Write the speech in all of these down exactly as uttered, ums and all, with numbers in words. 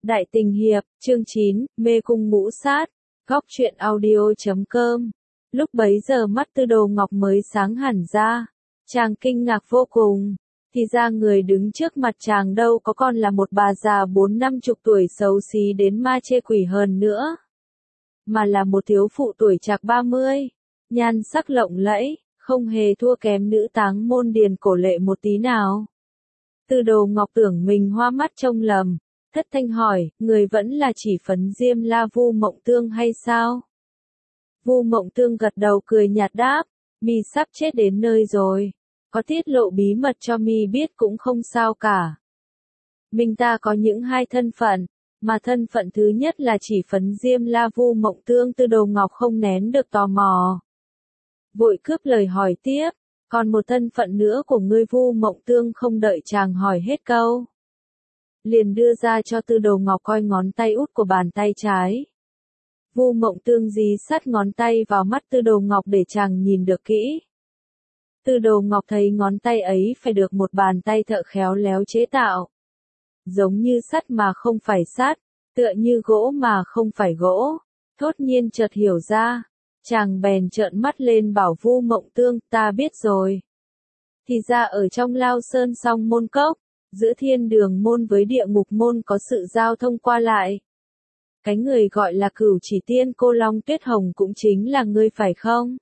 Đại tình hiệp, chương chín, mê cung ngũ sát, góc truyện audio chấm com. Lúc bấy giờ mắt Tư Đồ Ngọc mới sáng hẳn ra, chàng kinh ngạc vô cùng, thì ra người đứng trước mặt chàng đâu có còn là một bà già bốn năm chục tuổi xấu xí đến ma chê quỷ hờn nữa, mà là một thiếu phụ tuổi trạc ba mươi, nhan sắc lộng lẫy, không hề thua kém nữ táng môn Điền Cổ Lệ một tí nào. Tư Đồ Ngọc tưởng mình hoa mắt trông lầm, thất thanh hỏi, người vẫn là chỉ Phấn Diêm La Vu Mộng Tương hay sao? Vu Mộng Tương gật đầu cười nhạt đáp, mi sắp chết đến nơi rồi, có tiết lộ bí mật cho mi biết cũng không sao cả. Mình ta có những hai thân phận, mà thân phận thứ nhất là chỉ Phấn Diêm La Vu Mộng Tương. Tư Đồ Ngọc không nén được tò mò, vội cướp lời hỏi tiếp, còn một thân phận nữa của ngươi Vu Mộng Tương không đợi chàng hỏi hết câu, liền đưa ra cho Tư Đồ Ngọc coi ngón tay út của bàn tay trái. Vu Mộng Tương dí sát ngón tay vào mắt Tư Đồ Ngọc để chàng nhìn được kỹ. Tư Đồ Ngọc thấy ngón tay ấy phải được một bàn tay thợ khéo léo chế tạo, giống như sắt mà không phải sắt, tựa như gỗ mà không phải gỗ. Thốt nhiên chợt hiểu ra, chàng bèn trợn mắt lên bảo Vu Mộng Tương, ta biết rồi. Thì ra ở trong Lao Sơn Song Môn Cốc, giữa Thiên Đường môn với Địa Ngục môn có sự giao thông qua lại. Cái người gọi là Cửu Chỉ Tiên Cô Long Tuyết Hồng cũng chính là ngươi phải không?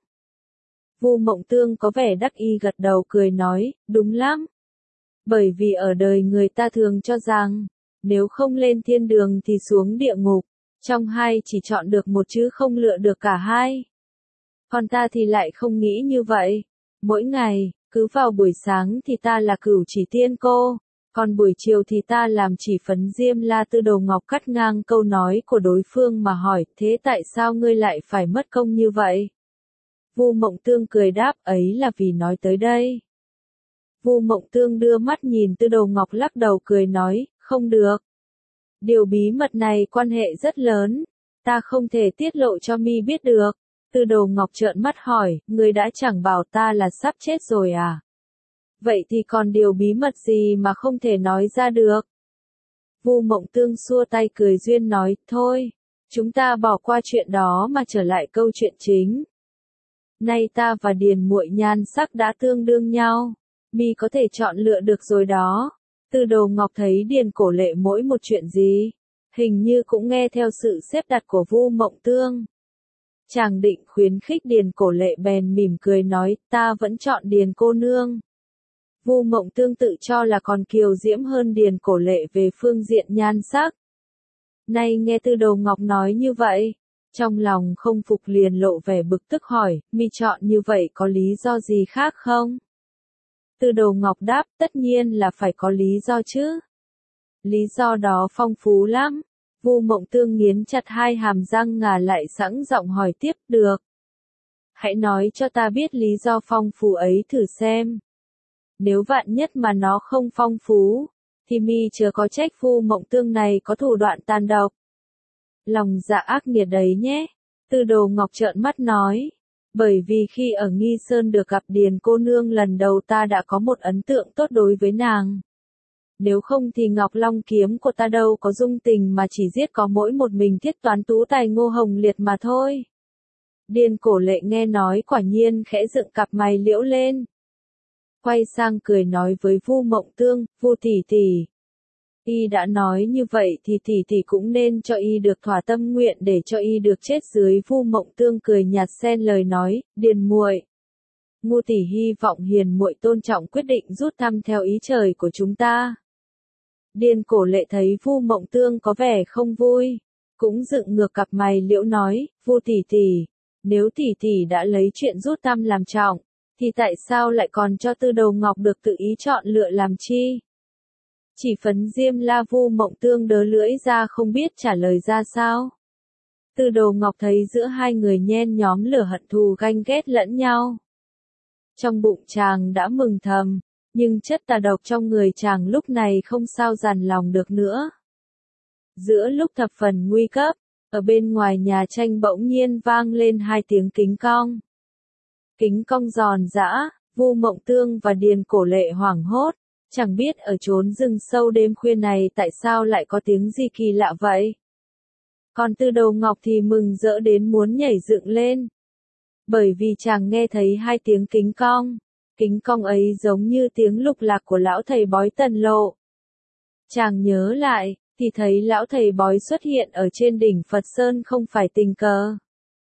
Vu Mộng Tương có vẻ đắc ý gật đầu cười nói, đúng lắm. Bởi vì ở đời người ta thường cho rằng, nếu không lên thiên đường thì xuống địa ngục, trong hai chỉ chọn được một chứ không lựa được cả hai. Còn ta thì lại không nghĩ như vậy. Mỗi ngày, cứ vào buổi sáng thì ta là Cửu Chỉ Tiên Cô, còn buổi chiều thì ta làm chỉ Phấn Diêm La. Tư Đồ Ngọc cắt ngang câu nói của đối phương mà hỏi, thế tại sao ngươi lại phải mất công như vậy? Vu Mộng Tương cười đáp, ấy là vì nói tới đây. Vu Mộng Tương đưa mắt nhìn Tư Đồ Ngọc lắc đầu cười nói, không được. Điều bí mật này quan hệ rất lớn, ta không thể tiết lộ cho mi biết được. Tư Đồ Ngọc trợn mắt hỏi, ngươi đã chẳng bảo ta là sắp chết rồi à? Vậy thì còn điều bí mật gì mà không thể nói ra được? Vu Mộng Tương xua tay cười duyên nói, thôi, chúng ta bỏ qua chuyện đó mà trở lại câu chuyện chính. Nay ta và Điền muội nhan sắc đã tương đương nhau, mi có thể chọn lựa được rồi đó. Tư Đồ Ngọc thấy Điền Cổ Lệ mỗi một chuyện gì, hình như cũng nghe theo sự xếp đặt của Vu Mộng Tương. Chàng định khuyến khích Điền Cổ Lệ bèn mỉm cười nói, ta vẫn chọn Điền cô nương. Vu Mộng Tương tự cho là còn kiều diễm hơn Điền Cổ Lệ về phương diện nhan sắc. Nay nghe Tư Đồ Ngọc nói như vậy, trong lòng không phục liền lộ vẻ bực tức hỏi, mi chọn như vậy có lý do gì khác không? Tư Đồ Ngọc đáp, tất nhiên là phải có lý do chứ. Lý do đó phong phú lắm. Vu Mộng Tương nghiến chặt hai hàm răng ngà lại sẵn giọng hỏi tiếp, được. Hãy nói cho ta biết lý do phong phú ấy thử xem. Nếu vạn nhất mà nó không phong phú, thì mi chớ có trách Vu Mộng Tương này có thủ đoạn tàn độc. Lòng dạ ác nghiệt đấy nhé. Tư Đồ Ngọc trợn mắt nói. Bởi vì khi ở Nghi Sơn được gặp Điền cô nương lần đầu ta đã có một ấn tượng tốt đối với nàng. Nếu không thì Ngọc Long kiếm của ta đâu có dung tình mà chỉ giết có mỗi một mình Thiết Toán tú tài Ngô Hồng Liệt mà thôi. Điền Cổ Lệ nghe nói quả nhiên khẽ dựng cặp mày liễu lên. Quay sang cười nói với Vu Mộng Tương, Vu tỷ tỷ. Y đã nói như vậy thì tỷ tỷ cũng nên cho y được thỏa tâm nguyện để cho y được chết dưới. Vu Mộng Tương cười nhạt xen lời nói, Điền muội, Ngu tỷ hy vọng hiền muội tôn trọng quyết định rút thăm theo ý trời của chúng ta. Điền Cổ Lệ thấy Vu Mộng Tương có vẻ không vui, cũng dựng ngược cặp mày liễu nói, Vu tỷ tỷ, nếu tỷ tỷ đã lấy chuyện rút thăm làm trọng, thì tại sao lại còn cho Tư Đồ Ngọc được tự ý chọn lựa làm chi? Chỉ Phấn Diêm La. Vu Mộng Tương đớ lưỡi ra không biết trả lời ra sao. Tư Đồ Ngọc thấy giữa hai người nhen nhóm lửa hận thù ganh ghét lẫn nhau. Trong bụng chàng đã mừng thầm, nhưng chất tà độc trong người chàng lúc này không sao dằn lòng được nữa. Giữa lúc thập phần nguy cấp, ở bên ngoài nhà tranh bỗng nhiên vang lên hai tiếng kính cong. Kính cong giòn giã, Vu Mộng Tương và Điền Cổ Lệ hoảng hốt, Chẳng biết ở chốn rừng sâu đêm khuya này tại sao lại có tiếng gì kỳ lạ vậy. Còn Tư Đồ Ngọc thì mừng rỡ đến muốn nhảy dựng lên. Bởi vì chàng nghe thấy hai tiếng kính cong. Kính cong ấy giống như tiếng lục lạc của lão thầy bói Tần Lộ. Chàng nhớ lại, thì thấy lão thầy bói xuất hiện ở trên đỉnh Phật Sơn không phải tình cờ.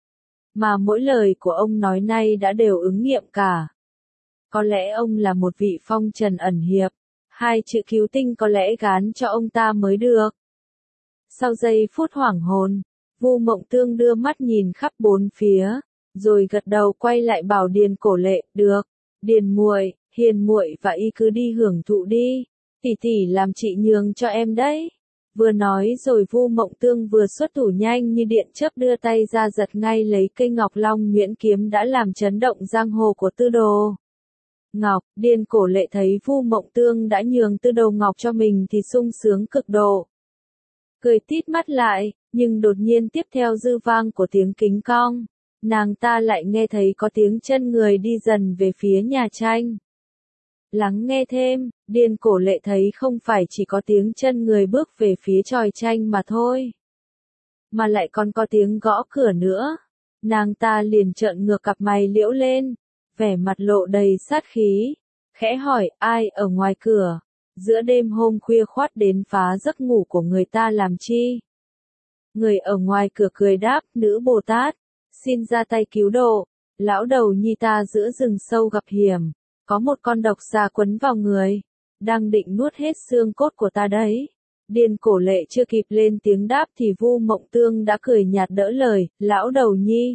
Mà mỗi lời của ông nói nay đã đều ứng nghiệm cả. Có lẽ ông là một vị phong trần ẩn hiệp. Hai chữ cứu tinh có lẽ gán cho ông ta mới được. Sau giây phút hoảng hồn, Vu Mộng Tương đưa mắt nhìn khắp bốn phía, rồi gật đầu quay lại bảo Điền Cổ Lệ, được, Điền muội, Hiền muội và y cứ đi hưởng thụ đi, tỷ tỷ làm chị nhường cho em đấy. Vừa nói rồi Vu Mộng Tương vừa xuất thủ nhanh như điện chớp đưa tay ra giật ngay lấy cây Ngọc Long nhuyễn kiếm đã làm chấn động giang hồ của Tư Đồ Ngọc. Điền Cổ Lệ thấy Vu Mộng Tương đã nhường Tư Đồ Ngọc cho mình thì sung sướng cực độ. Cười tít mắt lại, nhưng đột nhiên tiếp theo dư vang của tiếng kính cong, nàng ta lại nghe thấy có tiếng chân người đi dần về phía nhà tranh. Lắng nghe thêm, Điền Cổ Lệ thấy không phải chỉ có tiếng chân người bước về phía chòi tranh mà thôi, mà lại còn có tiếng gõ cửa nữa. Nàng ta liền trợn ngược cặp mày liễu lên, vẻ mặt lộ đầy sát khí, khẽ hỏi ai ở ngoài cửa, giữa đêm hôm khuya khoắt đến phá giấc ngủ của người ta làm chi. Người ở ngoài cửa cười đáp, nữ Bồ Tát, xin ra tay cứu độ, lão đầu nhi ta giữa rừng sâu gặp hiểm, có một con độc xà quấn vào người, đang định nuốt hết xương cốt của ta đấy. Điền Cổ Lệ chưa kịp lên tiếng đáp thì Vu Mộng Tương đã cười nhạt đỡ lời, lão đầu nhi.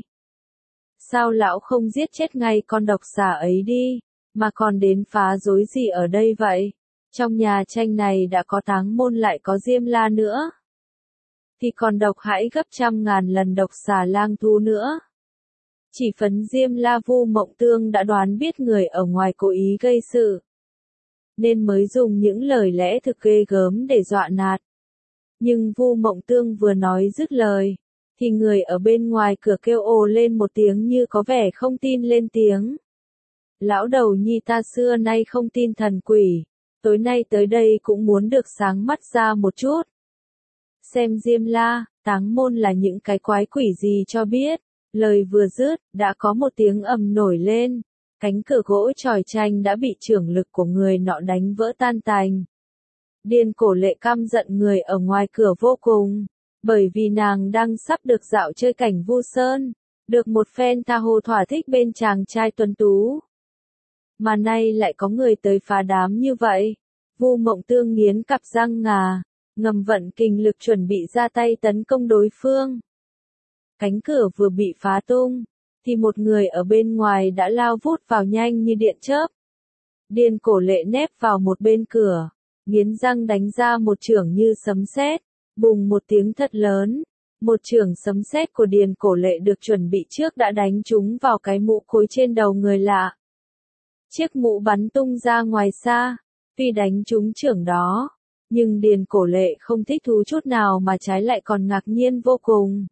Sao lão không giết chết ngay con độc xà ấy đi, mà còn đến phá rối gì ở đây vậy? Trong nhà tranh này đã có Táng Môn lại có Diêm La nữa. Thì còn độc hãi gấp trăm ngàn lần độc xà lang thú nữa. Chỉ phấn Diêm La Vu Mộng Tương đã đoán biết người ở ngoài cố ý gây sự, nên mới dùng những lời lẽ thực ghê gớm để dọa nạt. Nhưng Vu Mộng Tương vừa nói dứt lời, thì người ở bên ngoài cửa kêu ồ lên một tiếng như có vẻ không tin lên tiếng. Lão đầu nhi ta xưa nay không tin thần quỷ, tối nay tới đây cũng muốn được sáng mắt ra một chút. Xem Diêm La, Táng Môn là những cái quái quỷ gì cho biết. Lời vừa dứt, đã có một tiếng ầm nổi lên, cánh cửa gỗ chòi tranh đã bị chưởng lực của người nọ đánh vỡ tan tành. Điền Cổ Lệ căm giận người ở ngoài cửa vô cùng, bởi vì nàng đang sắp được dạo chơi cảnh Vu Sơn, được một phen tha hồ thỏa thích bên chàng trai tuấn tú. Mà nay lại có người tới phá đám như vậy. Vu Mộng Tương nghiến cặp răng ngà, ngầm vận kình lực chuẩn bị ra tay tấn công đối phương. Cánh cửa vừa bị phá tung, thì một người ở bên ngoài đã lao vút vào nhanh như điện chớp. Điền Cổ Lệ nép vào một bên cửa, nghiến răng đánh ra một chưởng như sấm sét, bùng một tiếng thật lớn. Một chưởng sấm sét của Điền Cổ Lệ được chuẩn bị trước đã đánh trúng vào cái mũ cối trên đầu người lạ. Chiếc mũ bắn tung ra ngoài xa, tuy đánh trúng chưởng đó, nhưng Điền Cổ Lệ không thích thú chút nào mà trái lại còn ngạc nhiên vô cùng.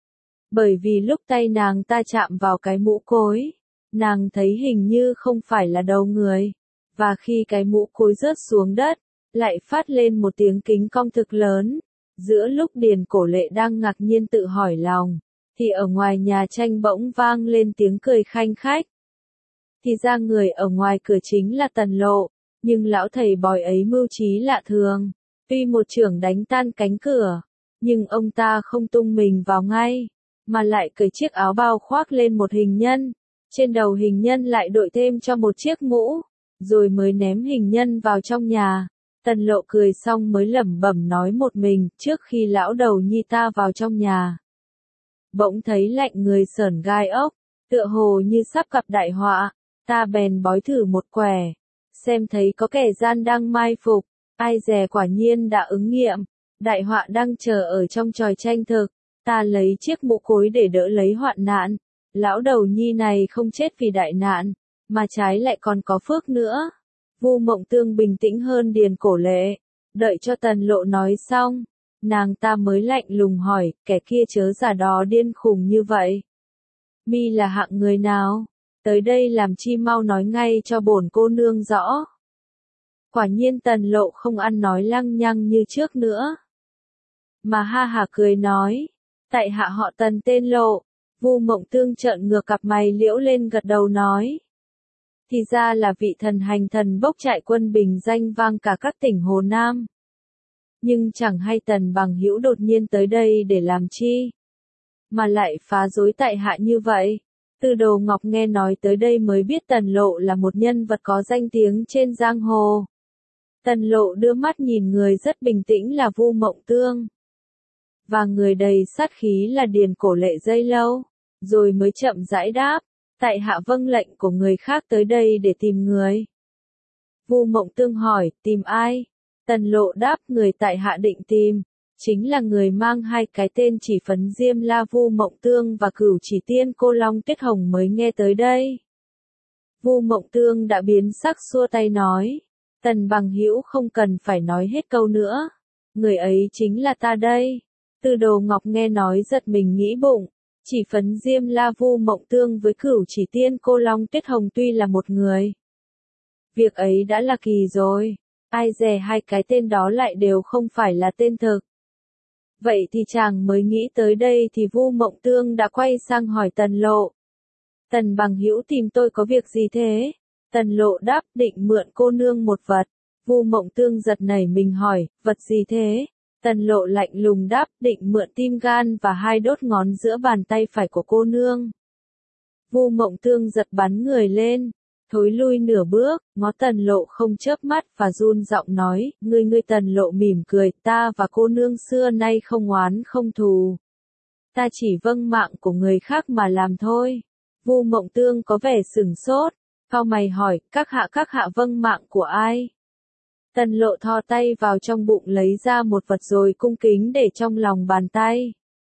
Bởi vì lúc tay nàng ta chạm vào cái mũ cối, nàng thấy hình như không phải là đầu người, và khi cái mũ cối rớt xuống đất, lại phát lên một tiếng kính cong thực lớn. Giữa lúc Điền Cổ Lệ đang ngạc nhiên tự hỏi lòng, thì ở ngoài nhà tranh bỗng vang lên tiếng cười khanh khách. Thì ra người ở ngoài cửa chính là Tần Lộ, nhưng lão thầy bói ấy mưu trí lạ thường. Tuy một chưởng đánh tan cánh cửa, nhưng ông ta không tung mình vào ngay, mà lại cởi chiếc áo bao khoác lên một hình nhân, trên đầu hình nhân lại đội thêm cho một chiếc mũ, rồi mới ném hình nhân vào trong nhà. Tần Lộ cười xong mới lẩm bẩm nói một mình, trước khi lão đầu nhi ta vào trong nhà. Bỗng thấy lạnh người sởn gai ốc, tựa hồ như sắp gặp đại họa, ta bèn bói thử một quẻ, xem thấy có kẻ gian đang mai phục, ai dè quả nhiên đã ứng nghiệm, đại họa đang chờ ở trong tròi tranh thực. Ta lấy chiếc mũ cối để đỡ lấy hoạn nạn, lão đầu nhi này không chết vì đại nạn, mà trái lại còn có phước nữa. Vu Mộng Tương bình tĩnh hơn Điền Cổ Lệ, đợi cho Tần Lộ nói xong, nàng ta mới lạnh lùng hỏi, kẻ kia chớ giả đó điên khùng như vậy. Mi là hạng người nào? Tới đây làm chi mau nói ngay cho bổn cô nương rõ. Quả nhiên Tần Lộ không ăn nói lăng nhăng như trước nữa. Mà ha hả cười nói, tại hạ họ Tần tên Lộ. Vu Mộng Tương trợn ngược cặp mày liễu lên gật đầu nói. Thì ra là vị thần hành thần bốc trại quân bình danh vang cả các tỉnh Hồ Nam. Nhưng chẳng hay Tần Bằng Hữu đột nhiên tới đây để làm chi, mà lại phá rối tại hạ như vậy. Tư Đồ Ngọc nghe nói tới đây mới biết Tần Lộ là một nhân vật có danh tiếng trên giang hồ. Tần Lộ đưa mắt nhìn người rất bình tĩnh là Vu Mộng Tương, và người đầy sát khí là Điền Cổ Lệ dây lâu, rồi mới chậm rãi đáp, tại hạ vâng lệnh của người khác tới đây để tìm người. Vu Mộng Tương hỏi, tìm ai? Tần Lộ đáp, người tại hạ định tìm, chính là người mang hai cái tên chỉ phấn Diêm La Vu Mộng Tương và Cửu Chỉ Tiên Cô Long Tuyết Hồng mới nghe tới đây. Vu Mộng Tương đã biến sắc xua tay nói, Tần Bằng Hữu không cần phải nói hết câu nữa, người ấy chính là ta đây. Tư Đồ Ngọc nghe nói giật mình nghĩ bụng, chỉ phấn Diêm La Vu Mộng Tương với Cửu Chỉ Tiên Cô Long Tuyết Hồng tuy là một người, việc ấy đã là kỳ rồi, ai dè hai cái tên đó lại đều không phải là tên thực. Vậy thì chàng mới nghĩ tới đây thì Vu Mộng Tương đã quay sang hỏi Tần Lộ. Tần Bằng Hữu tìm tôi có việc gì thế? Tần Lộ đáp, định mượn cô nương một vật. Vu Mộng Tương giật nảy mình hỏi, vật gì thế? Tần Lộ lạnh lùng đáp, định mượn tim gan và hai đốt ngón giữa bàn tay phải của cô nương. Vu Mộng Tương giật bắn người lên, thối lui nửa bước, ngó Tần Lộ không chớp mắt và run giọng nói, ngươi ngươi Tần Lộ mỉm cười, ta và cô nương xưa nay không oán không thù. Ta chỉ vâng mạng của người khác mà làm thôi. Vu Mộng Tương có vẻ sửng sốt, cau mày hỏi, các hạ các hạ vâng mạng của ai? Tần Lộ thò tay vào trong bụng lấy ra một vật rồi cung kính để trong lòng bàn tay.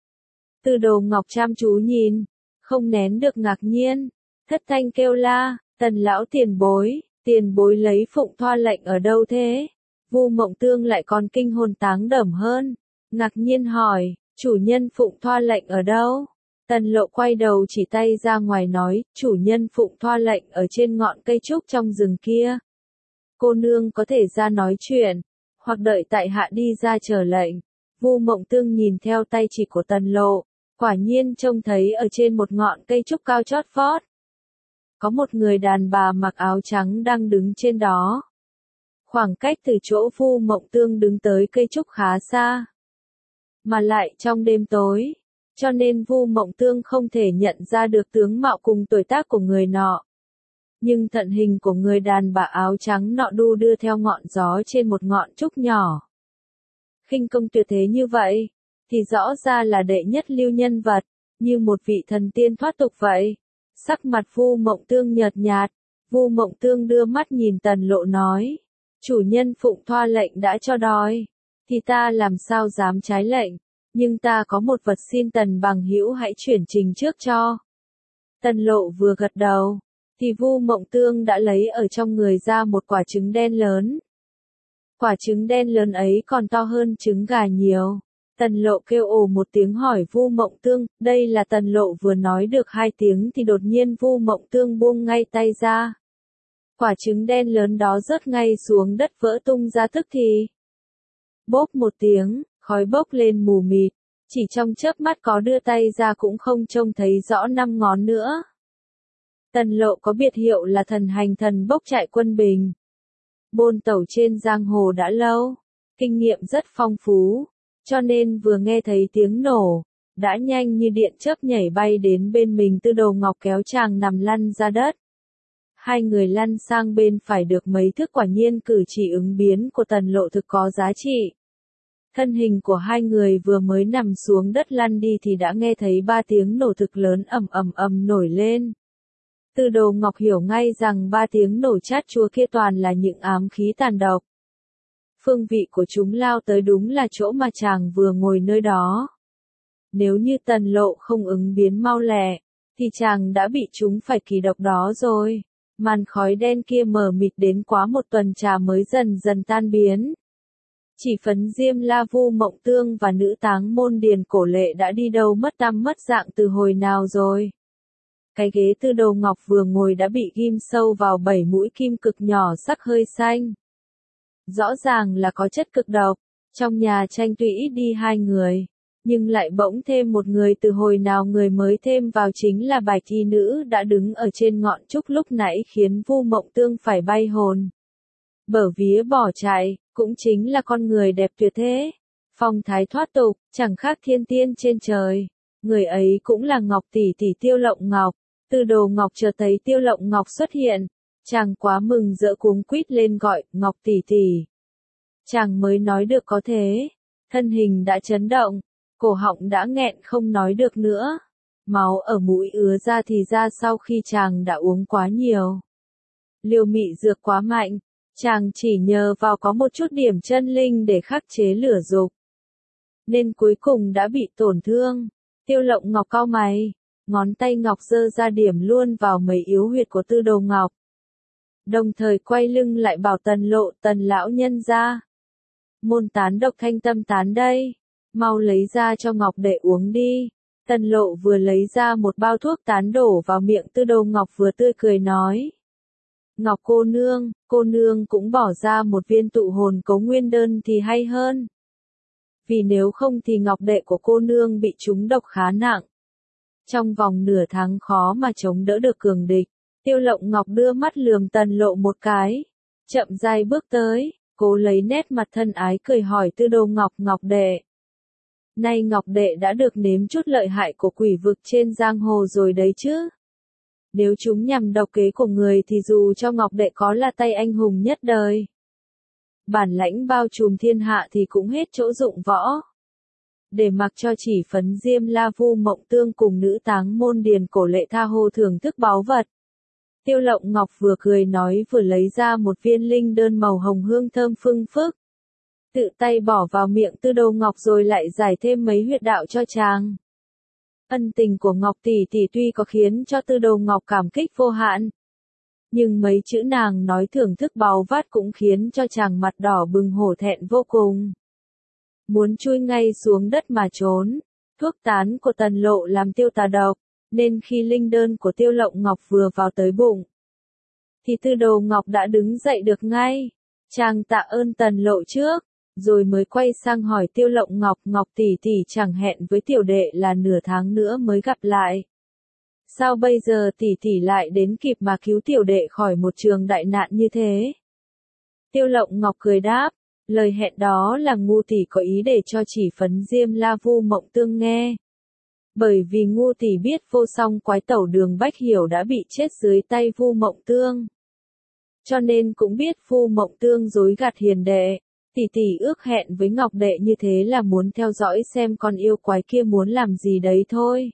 Tư Đồ Ngọc chăm chú nhìn, không nén được ngạc nhiên, thất thanh kêu la, Tần lão tiền bối, tiền bối lấy Phụng Thoa lệnh ở đâu thế? Vu Mộng Tương lại còn kinh hồn táng đẩm hơn, ngạc nhiên hỏi, chủ nhân Phụng Thoa lệnh ở đâu? Tần Lộ quay đầu chỉ tay ra ngoài nói, chủ nhân Phụng Thoa lệnh ở trên ngọn cây trúc trong rừng kia. Cô nương có thể ra nói chuyện, hoặc đợi tại hạ đi ra chờ lệnh. Vu Mộng Tương nhìn theo tay chỉ của Tần Lộ, quả nhiên trông thấy ở trên một ngọn cây trúc cao chót vót, có một người đàn bà mặc áo trắng đang đứng trên đó. Khoảng cách từ chỗ Vu Mộng Tương đứng tới cây trúc khá xa, mà lại trong đêm tối, cho nên Vu Mộng Tương không thể nhận ra được tướng mạo cùng tuổi tác của người nọ. Nhưng thân hình của người đàn bà áo trắng nọ đu đưa theo ngọn gió trên một ngọn trúc nhỏ. Khinh công tuyệt thế như vậy, thì rõ ra là đệ nhất lưu nhân vật, như một vị thần tiên thoát tục vậy. Sắc mặt Vu Mộng Tương nhợt nhạt, Vu Mộng Tương đưa mắt nhìn Tần Lộ nói, chủ nhân Phụng Thoa lệnh đã cho đòi, thì ta làm sao dám trái lệnh, nhưng ta có một vật xin Tần Bằng Hữu hãy chuyển trình trước cho. Tần Lộ vừa gật đầu, thì Vu Mộng Tương đã lấy ở trong người ra một quả trứng đen lớn. Quả trứng đen lớn ấy còn to hơn trứng gà nhiều. Tần Lộ kêu ồ một tiếng hỏi Vu Mộng Tương, đây là Tần Lộ vừa nói được hai tiếng thì đột nhiên Vu Mộng Tương buông ngay tay ra. Quả trứng đen lớn đó rớt ngay xuống đất vỡ tung ra tức thì. Bốp một tiếng, khói bốc lên mù mịt, chỉ trong chớp mắt có đưa tay ra cũng không trông thấy rõ năm ngón nữa. Tần Lộ có biệt hiệu là thần hành thần bốc trại quân bình. Bôn tẩu trên giang hồ đã lâu, kinh nghiệm rất phong phú, cho nên vừa nghe thấy tiếng nổ, đã nhanh như điện chớp nhảy bay đến bên mình. Tư Đồ Ngọc kéo chàng nằm lăn ra đất. Hai người lăn sang bên phải được mấy thước, quả nhiên cử chỉ ứng biến của Tần Lộ thực có giá trị. Thân hình của hai người vừa mới nằm xuống đất lăn đi thì đã nghe thấy ba tiếng nổ thực lớn ầm ầm ầm nổi lên. Tư Đồ Ngọc hiểu ngay rằng ba tiếng nổ chát chúa kia toàn là những ám khí tàn độc. Phương vị của chúng lao tới đúng là chỗ mà chàng vừa ngồi nơi đó. Nếu như Tần Lộ không ứng biến mau lẹ, thì chàng đã bị chúng phải kỳ độc đó rồi. Màn khói đen kia mờ mịt đến quá một tuần trà mới dần dần tan biến. Chỉ phấn Diêm La Vu Mộng Tương và nữ táng môn Điền Cổ Lệ đã đi đâu mất tăm mất dạng từ hồi nào rồi. Cái ghế Tư Đồ Ngọc vừa ngồi đã bị ghim sâu vào bảy mũi kim cực nhỏ sắc hơi xanh. Rõ ràng là có chất cực độc, trong nhà tranh tuy ít đi hai người, nhưng lại bỗng thêm một người. Từ hồi nào người mới thêm vào chính là bạch y nữ đã đứng ở trên ngọn trúc lúc nãy khiến Vu Mộng Tương phải bay hồn. Bở vía bỏ chạy, cũng chính là con người đẹp tuyệt thế. Phong thái thoát tục, chẳng khác thiên tiên trên trời. Người ấy cũng là Ngọc tỷ tỷ Tiêu Lộng Ngọc. Tư Đồ Ngọc chợt thấy Tiêu Lộng Ngọc xuất hiện, chàng quá mừng rỡ cuống quýt lên gọi, Ngọc tỷ tỷ. Chàng mới nói được có thế, thân hình đã chấn động, cổ họng đã nghẹn không nói được nữa. Máu ở mũi ứa ra thì ra sau khi chàng đã uống quá nhiều. Liều mị dược quá mạnh, chàng chỉ nhờ vào có một chút điểm chân linh để khắc chế lửa dục, nên cuối cùng đã bị tổn thương. Tiêu Lộng Ngọc cau mày, ngón tay ngọc giơ ra điểm luôn vào mấy yếu huyệt của Tư Đồ Ngọc. Đồng thời quay lưng lại bảo Tần Lộ, Tần lão nhân ra. Môn tán độc thanh tâm tán đây, mau lấy ra cho Ngọc đệ uống đi. Tần Lộ vừa lấy ra một bao thuốc tán đổ vào miệng Tư Đồ Ngọc vừa tươi cười nói. Ngọc cô nương, cô nương cũng bỏ ra một viên tụ hồn cấu nguyên đơn thì hay hơn. Vì nếu không thì Ngọc đệ của cô nương bị trúng độc khá nặng. Trong vòng nửa tháng khó mà chống đỡ được cường địch. Tiêu Lộng Ngọc đưa mắt lườm Tần Lộ một cái, chậm rãi bước tới, cố lấy nét mặt thân ái cười hỏi Tư Đồ Ngọc, Ngọc đệ. Nay Ngọc đệ đã được nếm chút lợi hại của quỷ vực trên giang hồ rồi đấy chứ. Nếu chúng nhằm độc kế của người thì dù cho Ngọc đệ có là tay anh hùng nhất đời, bản lãnh bao trùm thiên hạ thì cũng hết chỗ dụng võ. Để mặc cho chỉ phấn Diêm La Vu Mộng Tương cùng nữ táng môn Điền Cổ Lệ tha hồ thưởng thức báu vật. Tiêu Lộng Ngọc vừa cười nói vừa lấy ra một viên linh đơn màu hồng hương thơm phưng phức. Tự tay bỏ vào miệng Tư Đồ Ngọc rồi lại giải thêm mấy huyệt đạo cho chàng. Ân tình của Ngọc tỷ tỷ tuy có khiến cho Tư Đồ Ngọc cảm kích vô hạn, nhưng mấy chữ nàng nói thưởng thức báu vát cũng khiến cho chàng mặt đỏ bừng hổ thẹn vô cùng. Muốn chui ngay xuống đất mà trốn, thuốc tán của Tần Lộ làm tiêu tà độc, nên khi linh đơn của Tiêu Lộng Ngọc vừa vào tới bụng, thì Tư Đồ Ngọc đã đứng dậy được ngay. Chàng tạ ơn Tần Lộ trước, rồi mới quay sang hỏi Tiêu Lộng Ngọc, Ngọc tỷ tỷ chẳng hẹn với tiểu đệ là nửa tháng nữa mới gặp lại. Sao bây giờ tỷ tỷ lại đến kịp mà cứu tiểu đệ khỏi một trường đại nạn như thế? Tiêu Lộng Ngọc cười đáp, lời hẹn đó là ngu tỷ có ý để cho chỉ phấn Diêm La Vu Mộng Tương nghe. Bởi vì ngu tỷ biết vô song quái tẩu Đường Bách Hiểu đã bị chết dưới tay Vu Mộng Tương, cho nên cũng biết Vu Mộng Tương dối gạt hiền đệ. Tỷ tỷ ước hẹn với Ngọc đệ như thế là muốn theo dõi xem con yêu quái kia muốn làm gì đấy thôi.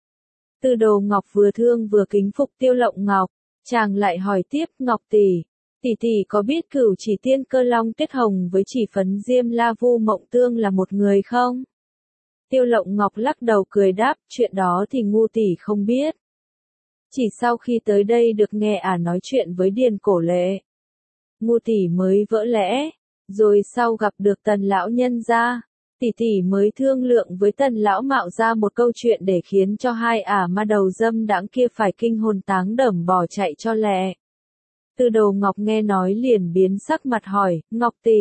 Tư Đồ Ngọc vừa thương vừa kính phục Tiêu Lộng Ngọc, chàng lại hỏi tiếp, Ngọc tỷ, tỷ tỷ có biết Cửu Chỉ Tiên Cơ Long Tuyết Hồng với chỉ phấn Diêm La Vu Mộng Tương là một người không? Tiêu Lộng Ngọc lắc đầu cười đáp, chuyện đó thì ngu tỷ không biết. Chỉ sau khi tới đây được nghe ả nói chuyện với Điền Cổ Lệ, ngu tỷ mới vỡ lẽ, rồi sau gặp được Tần lão nhân gia, tỷ tỷ mới thương lượng với Tần lão mạo ra một câu chuyện để khiến cho hai ả ma đầu dâm đãng kia phải kinh hồn táng đẩm bỏ chạy cho lẹ. Tư Đồ Ngọc nghe nói liền biến sắc mặt hỏi, Ngọc tỷ,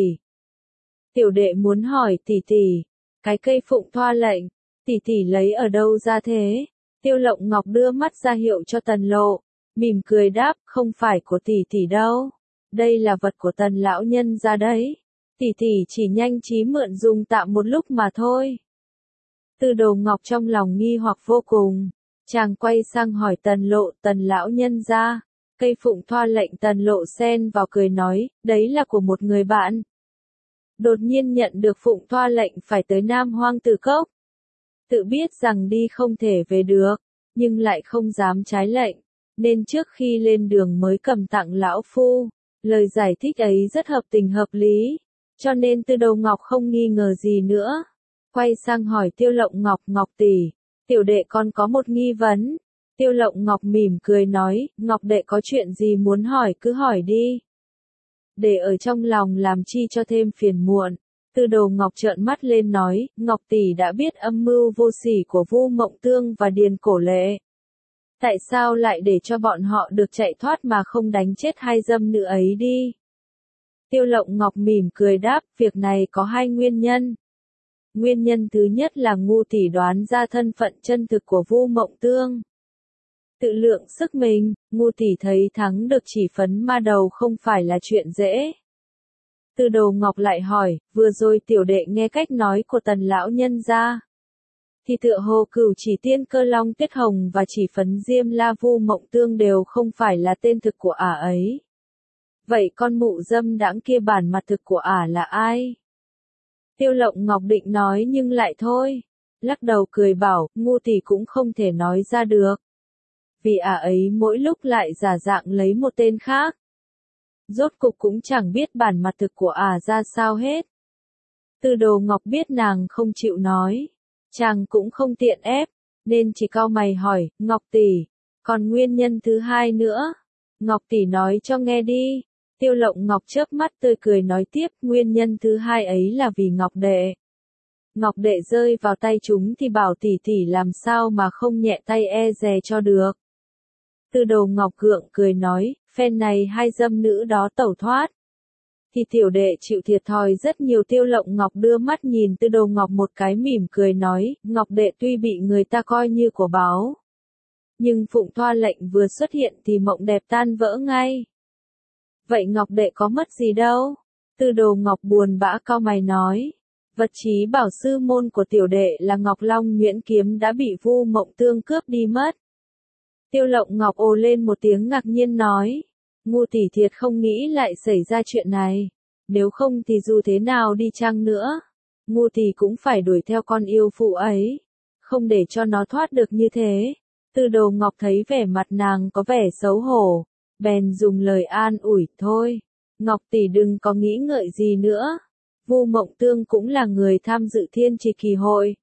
tiểu đệ muốn hỏi tỷ tỷ, cái cây phụng thoa lệnh, tỷ tỷ lấy ở đâu ra thế? Tiêu Lộng Ngọc đưa mắt ra hiệu cho Tần Lộ, mỉm cười đáp, không phải của tỷ tỷ đâu, đây là vật của Tần lão nhân ra đấy, tỷ tỷ chỉ nhanh trí mượn dùng tạm một lúc mà thôi. Tư Đồ Ngọc trong lòng nghi hoặc vô cùng, chàng quay sang hỏi Tần Lộ, Tần lão nhân ra, cây phụng thoa lệnh. Tần Lộ xen vào cười nói, đấy là của một người bạn. Đột nhiên nhận được phụng thoa lệnh phải tới Nam Hoang Tử Cốc. Tự biết rằng đi không thể về được, nhưng lại không dám trái lệnh, nên trước khi lên đường mới cầm tặng lão phu. Lời giải thích ấy rất hợp tình hợp lý, cho nên Tư Đồ Ngọc không nghi ngờ gì nữa. Quay sang hỏi Tiêu Lộng Ngọc, Ngọc tỷ, tiểu đệ còn có một nghi vấn. Tiêu Lộng Ngọc mỉm cười nói, Ngọc đệ có chuyện gì muốn hỏi cứ hỏi đi. Để ở trong lòng làm chi cho thêm phiền muộn. Tư Đồ Ngọc trợn mắt lên nói, Ngọc tỷ đã biết âm mưu vô sỉ của Vu Mộng Tương và Điền Cổ Lệ. Tại sao lại để cho bọn họ được chạy thoát mà không đánh chết hai dâm nữ ấy đi? Tiêu Lộng Ngọc mỉm cười đáp, việc này có hai nguyên nhân. Nguyên nhân thứ nhất là ngu tỷ đoán ra thân phận chân thực của Vu Mộng Tương. Tự lượng sức mình, ngu tỷ thấy thắng được chỉ phấn ma đầu không phải là chuyện dễ. Tư Đồ Ngọc lại hỏi, vừa rồi tiểu đệ nghe cách nói của Tần lão nhân ra. Thì tựa hồ Cửu Chỉ Tiên Cơ Long Tuyết Hồng và chỉ phấn Diêm La Vu Mộng Tương đều không phải là tên thực của ả ấy. Vậy con mụ dâm đãng kia bản mặt thực của ả là ai? Tiêu Lộng Ngọc định nói nhưng lại thôi. Lắc đầu cười bảo, ngu tỷ cũng không thể nói ra được. Vì ả ấy mỗi lúc lại giả dạng lấy một tên khác. Rốt cục cũng chẳng biết bản mặt thực của ả ra sao hết. Tư Đồ Ngọc biết nàng không chịu nói. Chàng cũng không tiện ép, nên chỉ cau mày hỏi, Ngọc tỷ, còn nguyên nhân thứ hai nữa. Ngọc tỷ nói cho nghe đi. Tiêu Lộng Ngọc chớp mắt tươi cười nói tiếp, nguyên nhân thứ hai ấy là vì Ngọc đệ. Ngọc đệ rơi vào tay chúng thì bảo tỷ tỷ làm sao mà không nhẹ tay e dè cho được. Tư Đồ Ngọc gượng cười nói, phen này hai dâm nữ đó tẩu thoát. Thì tiểu đệ chịu thiệt thòi rất nhiều. Tiêu Lộng Ngọc đưa mắt nhìn Tư Đồ Ngọc một cái mỉm cười nói, Ngọc đệ tuy bị người ta coi như của báo. Nhưng Phụng Thoa lệnh vừa xuất hiện thì mộng đẹp tan vỡ ngay. Vậy Ngọc đệ có mất gì đâu? Tư Đồ Ngọc buồn bã cau mày nói. Vật chí bảo sư môn của tiểu đệ là Ngọc Long Nhuyễn Kiếm đã bị Vu Mộng Tương cướp đi mất. Tiêu Lộng Ngọc ồ lên một tiếng ngạc nhiên nói. Ngu tỷ thiệt không nghĩ lại xảy ra chuyện này. Nếu không thì dù thế nào đi chăng nữa, ngu tỷ cũng phải đuổi theo con yêu phụ ấy. Không để cho nó thoát được như thế. Tư Đồ Ngọc thấy vẻ mặt nàng có vẻ xấu hổ. Bèn dùng lời an ủi, thôi. Ngọc tỷ đừng có nghĩ ngợi gì nữa. Vu Mộng Tương cũng là người tham dự Thiên Trì Kỳ hội.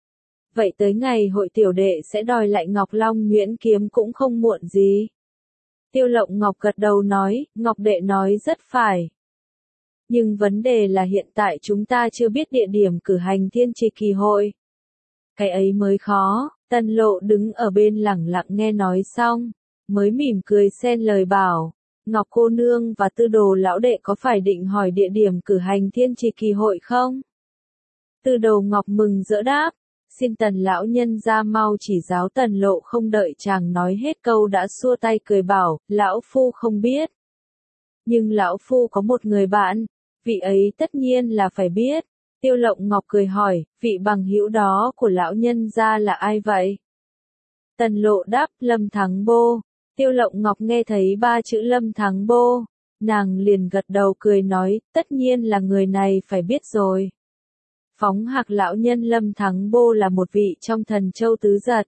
Vậy tới ngày hội tiểu đệ sẽ đòi lại Ngọc Long Nhuyễn Kiếm cũng không muộn gì. Tiêu Lộng Ngọc gật đầu nói, Ngọc đệ nói rất phải. Nhưng vấn đề là hiện tại chúng ta chưa biết địa điểm cử hành Thiên Trì Kỳ hội. Cái ấy mới khó. Tần Lộ đứng ở bên lẳng lặng nghe nói xong, mới mỉm cười xen lời bảo, Ngọc cô nương và Tư Đồ lão đệ có phải định hỏi địa điểm cử hành Thiên Trì Kỳ hội không? Tư Đồ Ngọc mừng rỡ đáp, xin Tần lão nhân ra mau chỉ giáo. Tần Lộ không đợi chàng nói hết câu đã xua tay cười bảo, lão phu không biết. Nhưng lão phu có một người bạn, vị ấy tất nhiên là phải biết. Tiêu Lộng Ngọc cười hỏi, vị bằng hữu đó của lão nhân gia là ai vậy? Tần Lộ đáp, Lâm Thắng Bô. Tiêu Lộng Ngọc nghe thấy ba chữ Lâm Thắng Bô, nàng liền gật đầu cười nói, tất nhiên là người này phải biết rồi. Phóng Hạc lão nhân Lâm Thắng Bô là một vị trong Thần Châu Tứ Giật,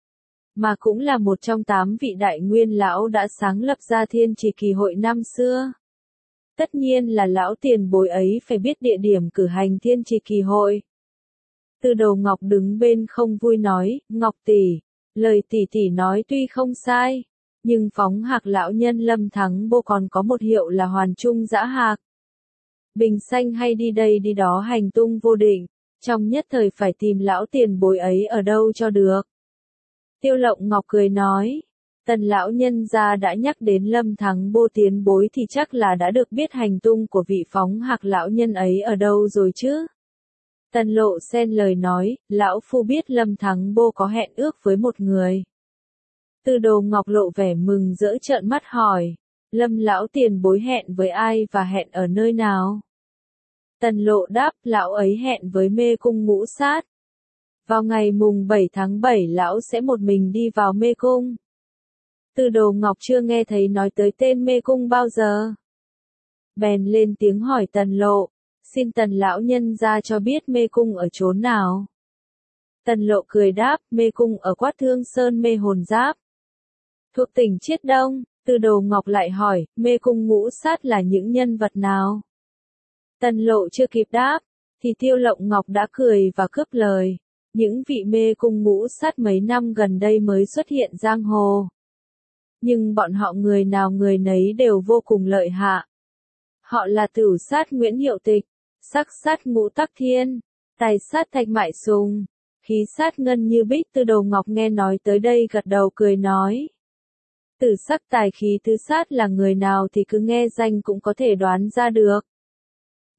mà cũng là một trong tám vị đại nguyên lão đã sáng lập ra Thiên Trì Kỳ hội năm xưa. Tất nhiên là lão tiền bối ấy phải biết địa điểm cử hành Thiên Trì Kỳ hội. Tư Đồ Ngọc đứng bên không vui nói, Ngọc tỷ, lời tỷ tỷ nói tuy không sai, nhưng Phóng Hạc lão nhân Lâm Thắng Bô còn có một hiệu là Hoàn Trung Dã Hạc. Bình xanh hay đi đây đi đó hành tung vô định, trong nhất thời phải tìm lão tiền bối ấy ở đâu cho được. Tiêu Lộng Ngọc cười nói, Tần lão nhân gia đã nhắc đến Lâm Thắng Bô tiến bối thì chắc là đã được biết hành tung của vị Phóng Hạc lão nhân ấy ở đâu rồi chứ. Tần Lộ xen lời nói, lão phu biết Lâm Thắng Bô có hẹn ước với một người. Tư Đồ Ngọc lộ vẻ mừng rỡ trợn mắt hỏi, Lâm lão tiền bối hẹn với ai và hẹn ở nơi nào? Tần Lộ đáp, lão ấy hẹn với Mê Cung Ngũ Sát. Vào ngày mùng bảy tháng bảy lão sẽ một mình đi vào Mê Cung. Tư Đồ Ngọc chưa nghe thấy nói tới tên Mê Cung bao giờ. Bèn lên tiếng hỏi Tần Lộ, xin Tần lão nhân ra cho biết Mê Cung ở chốn nào. Tần Lộ cười đáp, Mê Cung ở Quát Thương Sơn Mê Hồn Giáp, thuộc tỉnh Chiết Đông. Tư Đồ Ngọc lại hỏi, Mê Cung Ngũ Sát là những nhân vật nào? Tần Lộ chưa kịp đáp, thì Tiêu Lộng Ngọc đã cười và cướp lời. Những vị Mê Cung Ngũ Sát mấy năm gần đây mới xuất hiện giang hồ. Nhưng bọn họ người nào người nấy đều vô cùng lợi hại. Họ là Tửu Sát Nguyễn Hiệu Tịch, Sắc Sát Ngũ Tắc Thiên, Tài Sát Thạch Mại Sùng, Khí Sát Ngân Như Bích. Tư Đồ Ngọc nghe nói tới đây gật đầu cười nói. Tử Sắc Tài Khí Tứ Sát là người nào thì cứ nghe danh cũng có thể đoán ra được.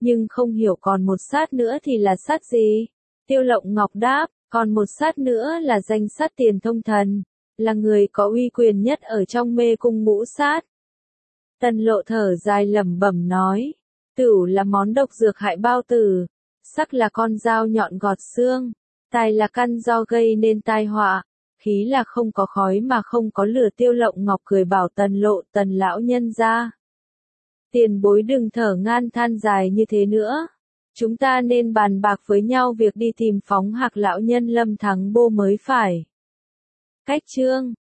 nhưng không hiểu còn một sát nữa thì là sát gì? Tiêu Lộng Ngọc đáp, còn một sát nữa là danh sát Tiền Thông Thần, là người có uy quyền nhất ở trong mê cung ngũ sát. Tần Lộ thở dài lẩm bẩm nói, tửu là món độc dược hại bao tử, sắc là con dao nhọn gọt xương, tài là căn do gây nên tai họa, khí là không có khói mà không có lửa. Tiêu Lộng Ngọc cười bảo Tần Lộ, Tần lão nhân gia, tiền bối đừng thở ngan than dài như thế nữa. Chúng ta nên bàn bạc với nhau việc đi tìm Phóng Hạc lão nhân Lâm Thắng Bô mới phải. Cách chương